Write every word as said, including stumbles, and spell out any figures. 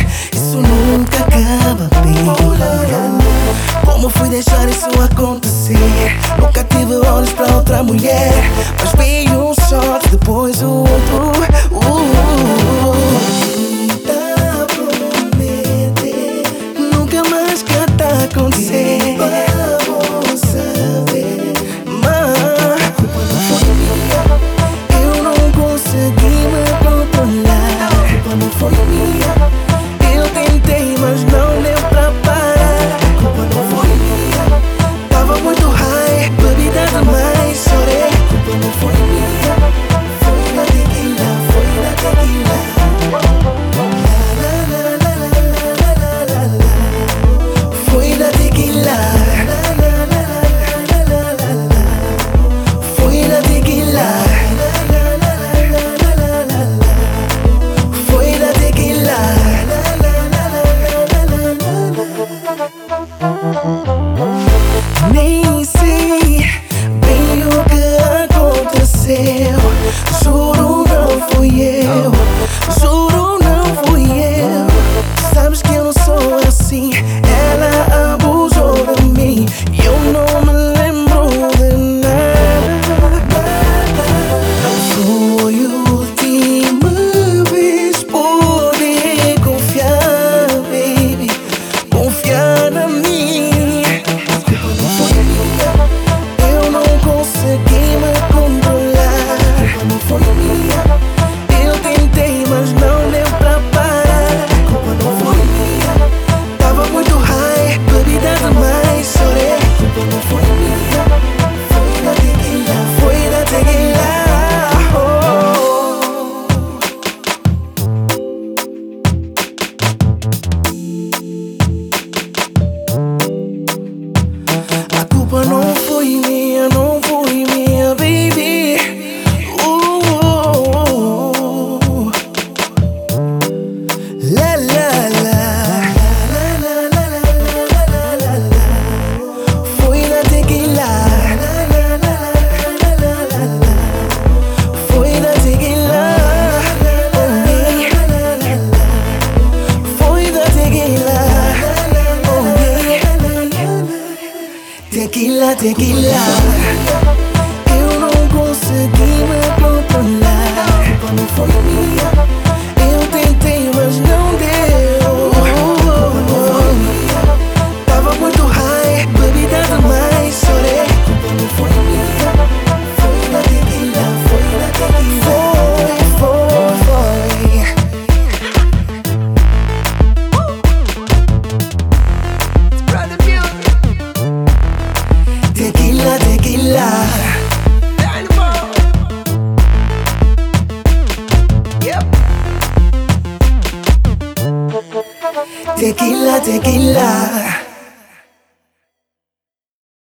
isso nunca acaba, baby. Como fui deixar isso acontecer? Nunca tive olhos pra outra mulher, mas vi um shot, depois o outro. uh, Tá prometer nunca mais que tá acontecer. Vamos saber, mas a culpa não foi minha. Eu não consegui me controlar. A culpa não foi minha. Eu tentei, mas não deu pra parar. A culpa não foi minha. Tava muito high, bebida demais, chorei. A culpa não foi minha. Foi na tequila, foi na tequila. La, la, la, la, la, la, la. Foi na tequila. La, la, la, la, la, la, la. Foi na tequila. La, la, la, la, la, la, la. Foi na tequila. Nem sei bem o que aconteceu. Juro, não fui eu. Juro, não fui eu. Sabes que eu não sou assim. Ela abusou de mim e eu não me lembro de nada. Foi a última vez poder confiar, baby. Confiar na mim. A culpa não foi minha. Eu não consegui me controlar. A culpa não foi minha. Eu tentei, mas não deu pra parar. A culpa não foi minha. Tava muito high, bebida demais, chorei. A culpa não foi minha. Foi na tequila, foi na tequila. A culpa não foi minha, não foi minha, baby. Uh, uh, uh. La la la. La, la, la, la, la, la, la. Foi na tequila. La, la, la, la, la, la, la. Foi na tequila. Oh, yeah. Foi na tequila. Oh, yeah. Tequila, tequila. Eu não consegui me controlar. A culpa não foi minha. Eu tentei, mas não deu. A culpa não foi minha. Tava muito high, bebida demais, chorei. A culpa não foi minha. Foi na tequila, foi na tequila. Foi, foi, foi. Tequila, tequila. Tequila, tequila.